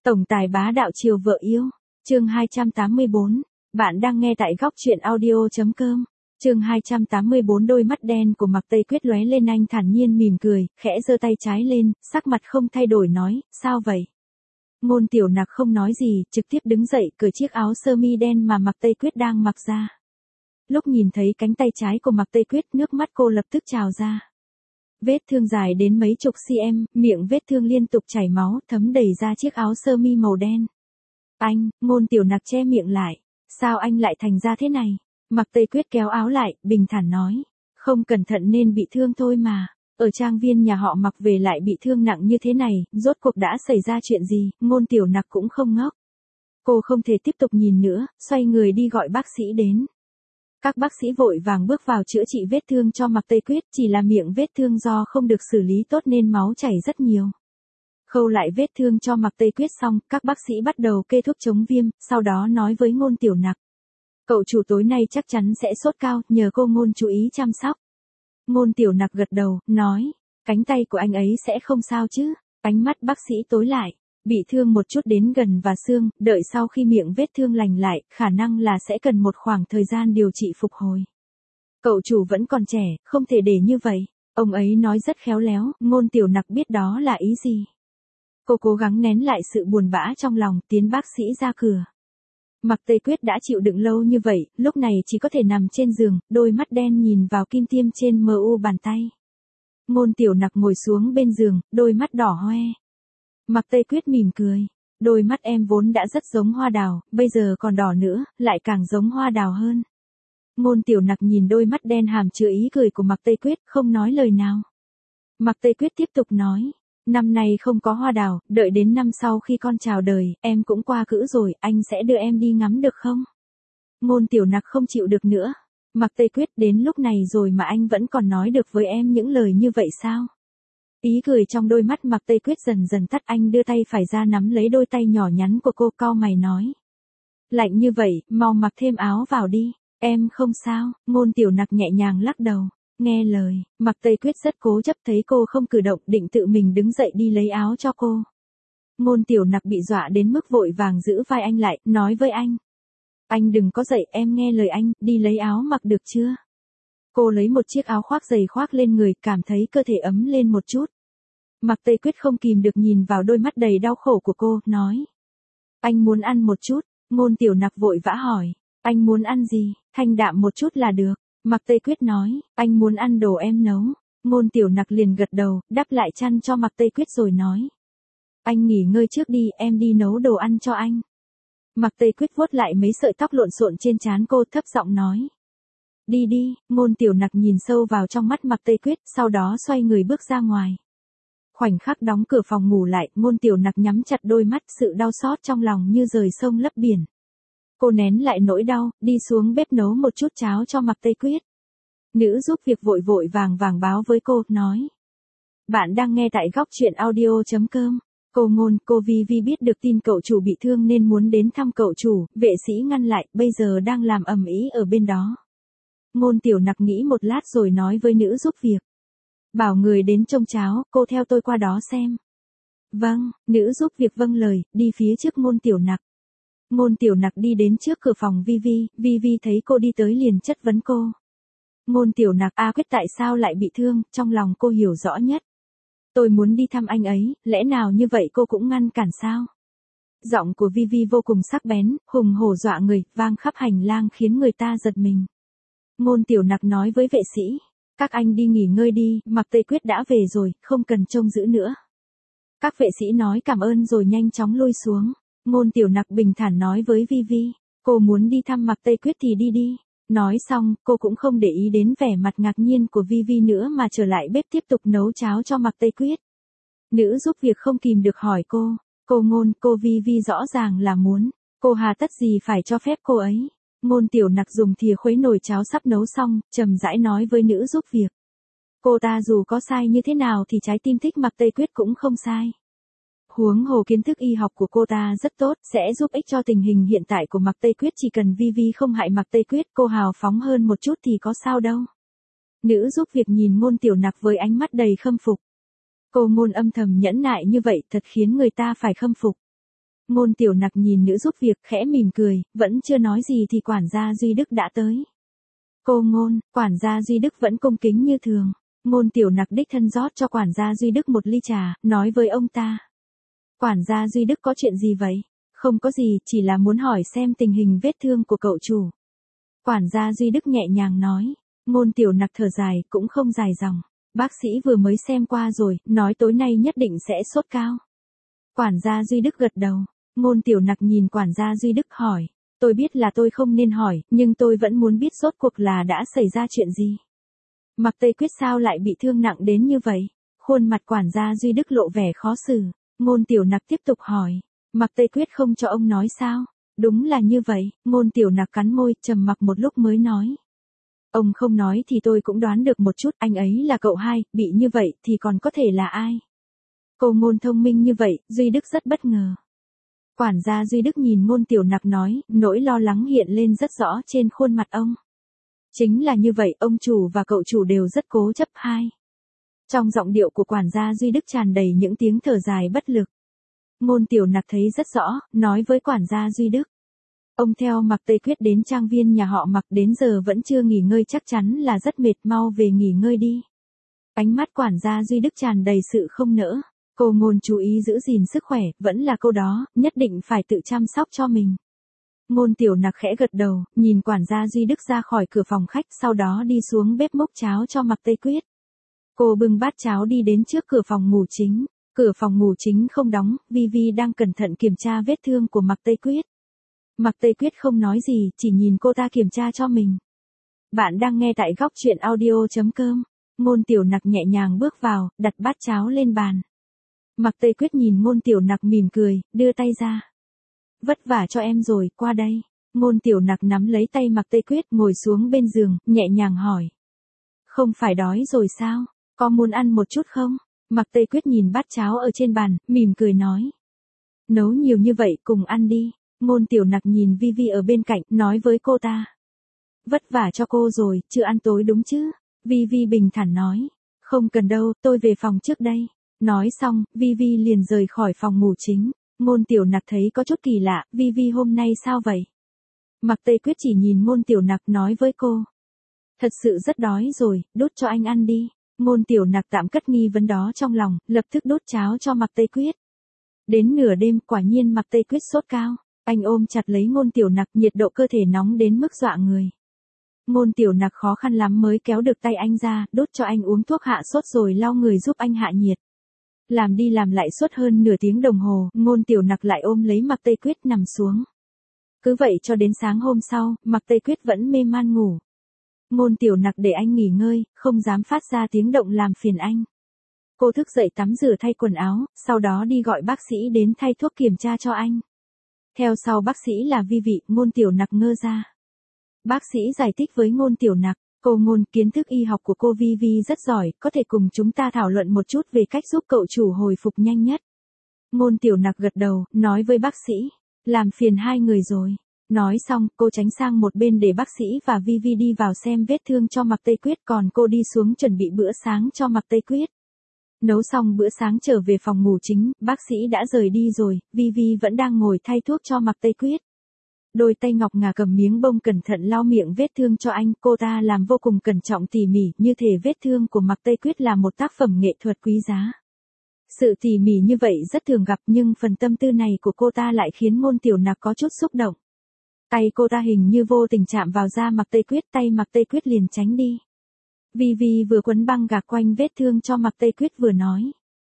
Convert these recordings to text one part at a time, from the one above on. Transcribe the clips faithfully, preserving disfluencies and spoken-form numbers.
Tổng tài bá đạo chiều vợ yêu. Chương hai trăm tám mươi bốn. Bạn đang nghe tại góc truyện audio chấm com. Chương hai trăm tám mươi bốn. Đôi mắt đen của Mạc Tây Quyết lóe lên, anh thản nhiên mỉm cười, khẽ giơ tay trái lên, sắc mặt không thay đổi nói, sao vậy? Ngôn Tiểu Nặc không nói gì, trực tiếp đứng dậy, cởi chiếc áo sơ mi đen mà Mạc Tây Quyết đang mặc ra. Lúc nhìn thấy cánh tay trái của Mạc Tây Quyết, nước mắt cô lập tức trào ra. Vết thương dài đến mấy chục cm, miệng vết thương liên tục chảy máu, thấm đầy ra chiếc áo sơ mi màu đen. Anh, Ngôn Tiểu Nặc che miệng lại. Sao anh lại thành ra thế này? Mạc Tây Quyết kéo áo lại, bình thản nói. Không cẩn thận nên bị thương thôi mà. Ở trang viên nhà họ Mạc về lại bị thương nặng như thế này, rốt cuộc đã xảy ra chuyện gì? Ngôn Tiểu Nặc cũng không ngốc. Cô không thể tiếp tục nhìn nữa, xoay người đi gọi bác sĩ đến. Các bác sĩ vội vàng bước vào chữa trị vết thương cho Mạc Tây Quyết, chỉ là miệng vết thương do không được xử lý tốt nên máu chảy rất nhiều. Khâu lại vết thương cho Mạc Tây Quyết xong, các bác sĩ bắt đầu kê thuốc chống viêm, sau đó nói với Ngôn Tiểu Nặc. Cậu chủ tối nay chắc chắn sẽ sốt cao, nhờ cô Ngôn chú ý chăm sóc. Ngôn Tiểu Nặc gật đầu, nói, cánh tay của anh ấy sẽ không sao chứ? Ánh mắt bác sĩ tối lại. Bị thương một chút đến gần và xương, đợi sau khi miệng vết thương lành lại, khả năng là sẽ cần một khoảng thời gian điều trị phục hồi. Cậu chủ vẫn còn trẻ, không thể để như vậy. Ông ấy nói rất khéo léo, Ngôn Tiểu Nặc biết đó là ý gì. Cô cố gắng nén lại sự buồn bã trong lòng, tiến bác sĩ ra cửa. Mạc Tây Quyết đã chịu đựng lâu như vậy, lúc này chỉ có thể nằm trên giường, đôi mắt đen nhìn vào kim tiêm trên mờ u bàn tay. Ngôn Tiểu Nặc ngồi xuống bên giường, đôi mắt đỏ hoe. Mạc Tây Quyết mỉm cười. Đôi mắt em vốn đã rất giống hoa đào, bây giờ còn đỏ nữa, lại càng giống hoa đào hơn. Ngôn Tiểu Nặc nhìn đôi mắt đen hàm chứa ý cười của Mạc Tây Quyết, không nói lời nào. Mạc Tây Quyết tiếp tục nói. Năm nay không có hoa đào, đợi đến năm sau khi con chào đời, em cũng qua cữ rồi, anh sẽ đưa em đi ngắm được không? Ngôn Tiểu Nặc không chịu được nữa. Mạc Tây Quyết, đến lúc này rồi mà anh vẫn còn nói được với em những lời như vậy sao? Ý cười trong đôi mắt Mạc Tây Quyết dần dần tắt, anh đưa tay phải ra nắm lấy đôi tay nhỏ nhắn của cô, cau mày nói. Lạnh như vậy, mau mặc thêm áo vào đi, em không sao. Ngôn Tiểu Nặc nhẹ nhàng lắc đầu. Nghe lời, Mạc Tây Quyết rất cố chấp, thấy cô không cử động, định tự mình đứng dậy đi lấy áo cho cô. Ngôn Tiểu Nặc bị dọa đến mức vội vàng giữ vai anh lại, nói với anh. Anh đừng có dậy, em nghe lời anh, đi lấy áo mặc được chưa? Cô lấy một chiếc áo khoác dày khoác lên người, cảm thấy cơ thể ấm lên một chút. Mạc Tây Quyết không kìm được nhìn vào đôi mắt đầy đau khổ của cô, nói. Anh muốn ăn một chút. Ngôn Tiểu Nặc vội vã hỏi. Anh muốn ăn gì? Thanh đạm một chút là được. Mạc Tây Quyết nói, anh muốn ăn đồ em nấu. Ngôn Tiểu Nặc liền gật đầu, đắp lại chăn cho Mạc Tây Quyết rồi nói. Anh nghỉ ngơi trước đi, em đi nấu đồ ăn cho anh. Mạc Tây Quyết vuốt lại mấy sợi tóc lộn xộn trên trán cô, thấp giọng nói. Đi đi. Ngôn Tiểu Nặc nhìn sâu vào trong mắt Mạc Tây Quyết, sau đó xoay người bước ra ngoài. Khoảnh khắc đóng cửa phòng ngủ lại, Ngôn Tiểu Nặc nhắm chặt đôi mắt, sự đau xót trong lòng như rời sông lấp biển. Cô nén lại nỗi đau, đi xuống bếp nấu một chút cháo cho Mạc Tây Quyết. Nữ giúp việc vội vội vàng vàng báo với cô, nói. Bạn đang nghe tại góc truyện audio chấm com. Cô Ngôn, cô Vi Vi biết được tin cậu chủ bị thương nên muốn đến thăm cậu chủ, vệ sĩ ngăn lại, bây giờ đang làm ầm ĩ ở bên đó. Ngôn Tiểu Nặc nghĩ một lát rồi nói với nữ giúp việc. Bảo người đến trông cháo, cô theo tôi qua đó xem. Vâng, nữ giúp việc vâng lời, đi phía trước Ngôn Tiểu Nặc. Ngôn Tiểu Nặc đi đến trước cửa phòng Vi Vi, Vi Vi thấy cô đi tới liền chất vấn cô. Ngôn Tiểu Nặc, A Quyết tại sao lại bị thương, trong lòng cô hiểu rõ nhất. Tôi muốn đi thăm anh ấy, lẽ nào như vậy cô cũng ngăn cản sao? Giọng của Vi Vi vô cùng sắc bén, hùng hổ dọa người, vang khắp hành lang khiến người ta giật mình. Ngôn Tiểu Nặc nói với vệ sĩ. Các anh đi nghỉ ngơi đi, Mạc Tây Quyết đã về rồi, không cần trông giữ nữa. Các vệ sĩ nói cảm ơn rồi nhanh chóng lui xuống. Ngôn Tiểu Nặc bình thản nói với Vi Vi. Cô muốn đi thăm Mạc Tây Quyết thì đi đi. Nói xong, cô cũng không để ý đến vẻ mặt ngạc nhiên của Vi Vi nữa mà trở lại bếp tiếp tục nấu cháo cho Mạc Tây Quyết. Nữ giúp việc không kìm được hỏi cô. Cô Ngôn, cô Vi Vi rõ ràng là muốn. Cô hà tất gì phải cho phép cô ấy. Ngôn Tiểu Nặc dùng thìa khuấy nồi cháo sắp nấu xong, trầm rãi nói với nữ giúp việc. Cô ta dù có sai như thế nào thì trái tim thích Mạc Tây Quyết cũng không sai. Huống hồ kiến thức y học của cô ta rất tốt, sẽ giúp ích cho tình hình hiện tại của Mạc Tây Quyết, chỉ cần Vi Vi không hại Mạc Tây Quyết, cô hào phóng hơn một chút thì có sao đâu. Nữ giúp việc nhìn Ngôn Tiểu Nặc với ánh mắt đầy khâm phục. Cô Ngôn âm thầm nhẫn nại như vậy thật khiến người ta phải khâm phục. Ngôn Tiểu Nặc nhìn nữ giúp việc khẽ mỉm cười, vẫn chưa nói gì thì quản gia Duy Đức đã tới. Cô Ngôn, quản gia Duy Đức vẫn cung kính như thường. Ngôn Tiểu Nặc đích thân rót cho quản gia Duy Đức một ly trà, nói với ông ta. Quản gia Duy Đức có chuyện gì vậy? Không có gì, chỉ là muốn hỏi xem tình hình vết thương của cậu chủ. Quản gia Duy Đức nhẹ nhàng nói. Ngôn Tiểu Nặc thở dài, cũng không dài dòng. Bác sĩ vừa mới xem qua rồi, nói tối nay nhất định sẽ sốt cao. Quản gia Duy Đức gật đầu. Ngôn Tiểu Nặc nhìn quản gia Duy Đức hỏi. Tôi biết là tôi không nên hỏi, nhưng tôi vẫn muốn biết rốt cuộc là đã xảy ra chuyện gì. Mạc Tây Quyết sao lại bị thương nặng đến như vậy? Khuôn mặt quản gia Duy Đức lộ vẻ khó xử. Ngôn Tiểu Nặc tiếp tục hỏi. Mạc Tây Quyết không cho ông nói sao? Đúng là như vậy. Ngôn Tiểu Nặc cắn môi, trầm mặc một lúc mới nói. Ông không nói thì tôi cũng đoán được một chút, anh ấy là cậu hai, bị như vậy thì còn có thể là ai? Cô Ngôn thông minh như vậy, Duy Đức rất bất ngờ. Quản gia Duy Đức nhìn Ngôn Tiểu Nặc nói, nỗi lo lắng hiện lên rất rõ trên khuôn mặt ông. Chính là như vậy, ông chủ và cậu chủ đều rất cố chấp hai. Trong giọng điệu của quản gia Duy Đức tràn đầy những tiếng thở dài bất lực. Ngôn Tiểu Nặc thấy rất rõ, nói với quản gia Duy Đức. Ông theo Mạc Tây Quyết đến trang viên nhà họ Mạc đến giờ vẫn chưa nghỉ ngơi, chắc chắn là rất mệt, mau về nghỉ ngơi đi. Ánh mắt quản gia Duy Đức tràn đầy sự không nỡ. Cô Ngôn chú ý giữ gìn sức khỏe, vẫn là câu đó, nhất định phải tự chăm sóc cho mình. Ngôn Tiểu Nặc khẽ gật đầu, nhìn quản gia Duy Đức ra khỏi cửa phòng khách, sau đó đi xuống bếp múc cháo cho Mạc Tây Quyết. Cô bưng bát cháo đi đến trước cửa phòng ngủ chính. Cửa phòng ngủ chính không đóng, Vi Vi đang cẩn thận kiểm tra vết thương của Mạc Tây Quyết. Mạc Tây Quyết không nói gì, chỉ nhìn cô ta kiểm tra cho mình. Bạn đang nghe tại góc truyện audio chấm com. Ngôn Tiểu Nặc nhẹ nhàng bước vào, đặt bát cháo lên bàn. Mạc Tây Quyết nhìn Ngôn Tiểu Nặc mỉm cười, đưa tay ra. Vất vả cho em rồi, qua đây. Ngôn Tiểu Nặc nắm lấy tay Mạc Tây Quyết, ngồi xuống bên giường, nhẹ nhàng hỏi. Không phải đói rồi sao? Có muốn ăn một chút không? Mạc Tây Quyết nhìn bát cháo ở trên bàn, mỉm cười nói. Nấu nhiều như vậy, cùng ăn đi. Ngôn Tiểu Nặc nhìn Vi Vi ở bên cạnh, nói với cô ta. Vất vả cho cô rồi, chưa ăn tối đúng chứ? Vi Vi bình thản nói. Không cần đâu, tôi về phòng trước đây. Nói xong, Vi Vi liền rời khỏi phòng ngủ chính. Ngôn Tiểu Nặc thấy có chút kỳ lạ, Vi Vi hôm nay sao vậy? Mạc Tây Quyết chỉ nhìn Ngôn Tiểu Nặc nói với cô. Thật sự rất đói rồi, đút cho anh ăn đi. Ngôn Tiểu Nặc tạm cất nghi vấn đó trong lòng, lập tức đút cháo cho Mạc Tây Quyết. Đến nửa đêm, quả nhiên Mạc Tây Quyết sốt cao. Anh ôm chặt lấy Ngôn Tiểu Nặc, nhiệt độ cơ thể nóng đến mức dọa người. Ngôn Tiểu Nặc khó khăn lắm mới kéo được tay anh ra, đút cho anh uống thuốc hạ sốt rồi lau người giúp anh hạ nhiệt. Làm đi làm lại suốt hơn nửa tiếng đồng hồ, Ngôn Tiểu Nặc lại ôm lấy Mạc Tây Quyết nằm xuống. Cứ vậy cho đến sáng hôm sau, Mạc Tây Quyết vẫn mê man ngủ. Ngôn Tiểu Nặc để anh nghỉ ngơi, không dám phát ra tiếng động làm phiền anh. Cô thức dậy tắm rửa thay quần áo, sau đó đi gọi bác sĩ đến thay thuốc kiểm tra cho anh. Theo sau bác sĩ là Vi Vi, Ngôn Tiểu Nặc ngơ ra. Bác sĩ giải thích với Ngôn Tiểu Nặc, cô Ngôn, kiến thức y học của cô Vi Vi rất giỏi, có thể cùng chúng ta thảo luận một chút về cách giúp cậu chủ hồi phục nhanh nhất. Ngôn Tiểu Nặc gật đầu, nói với bác sĩ, làm phiền hai người rồi. Nói xong, cô tránh sang một bên để bác sĩ và Vi Vi đi vào xem vết thương cho Mạc Tây Quyết, còn cô đi xuống chuẩn bị bữa sáng cho Mạc Tây Quyết. Nấu xong bữa sáng trở về phòng ngủ chính, bác sĩ đã rời đi rồi, Vi Vi vẫn đang ngồi thay thuốc cho Mạc Tây Quyết. Đôi tay ngọc ngà cầm miếng bông cẩn thận lau miệng vết thương cho anh, cô ta làm vô cùng cẩn trọng tỉ mỉ, như thể vết thương của Mạc Tây Quyết là một tác phẩm nghệ thuật quý giá. Sự tỉ mỉ như vậy rất thường gặp, nhưng phần tâm tư này của cô ta lại khiến Ngôn Tiểu Nặc có chút xúc động. Tay cô ta hình như vô tình chạm vào da Mạc Tây Quyết, tay Mạc Tây Quyết liền tránh đi. Vi Vi vừa quấn băng gạc quanh vết thương cho Mạc Tây Quyết vừa nói.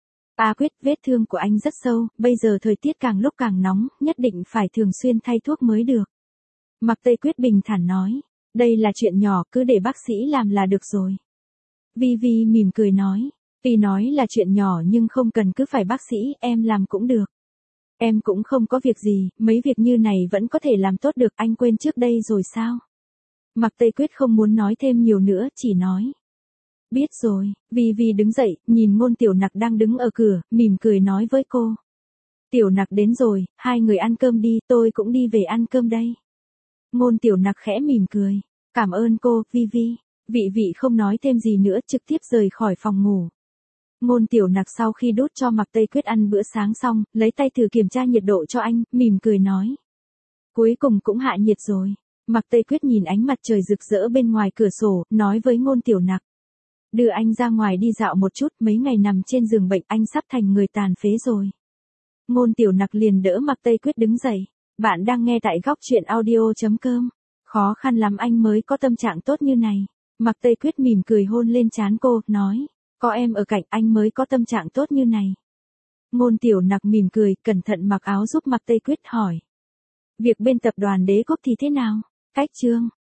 A Quyết, vết thương của anh rất sâu, bây giờ thời tiết càng lúc càng nóng, nhất định phải thường xuyên thay thuốc mới được. Mạc Tây Quyết bình thản nói. Đây là chuyện nhỏ, cứ để bác sĩ làm là được rồi. Vi Vi mỉm cười nói. Tuy nói là chuyện nhỏ nhưng không cần cứ phải bác sĩ, em làm cũng được. Em cũng không có việc gì, mấy việc như này vẫn có thể làm tốt được, anh quên trước đây rồi sao? Mạc Tây Quyết không muốn nói thêm nhiều nữa, chỉ nói. Biết rồi, Vi Vi đứng dậy, nhìn Ngôn Tiểu Nặc đang đứng ở cửa, mỉm cười nói với cô. Tiểu Nặc đến rồi, hai người ăn cơm đi, tôi cũng đi về ăn cơm đây. Ngôn Tiểu Nặc khẽ mỉm cười. Cảm ơn cô, Vi Vi. Vị vị không nói thêm gì nữa, trực tiếp rời khỏi phòng ngủ. Ngôn Tiểu Nặc sau khi đút cho Mạc Tây Quyết ăn bữa sáng xong, lấy tay thử kiểm tra nhiệt độ cho anh, mỉm cười nói. Cuối cùng cũng hạ nhiệt rồi. Mạc Tây Quyết nhìn ánh mặt trời rực rỡ bên ngoài cửa sổ, nói với Ngôn Tiểu Nặc. Đưa anh ra ngoài đi dạo một chút, mấy ngày nằm trên giường bệnh anh sắp thành người tàn phế rồi. Ngôn Tiểu Nặc liền đỡ Mạc Tây Quyết đứng dậy. Bạn đang nghe tại góc truyện audio.com. Khó khăn lắm anh mới có tâm trạng tốt như này. Mạc Tây Quyết mỉm cười hôn lên trán cô, nói. Có em ở cạnh anh mới có tâm trạng tốt như này. Ngôn Tiểu Nặc mỉm cười, cẩn thận mặc áo giúp Mạc Tây Quyết hỏi. Việc bên tập đoàn Đế Quốc thì thế nào? Cách Trương,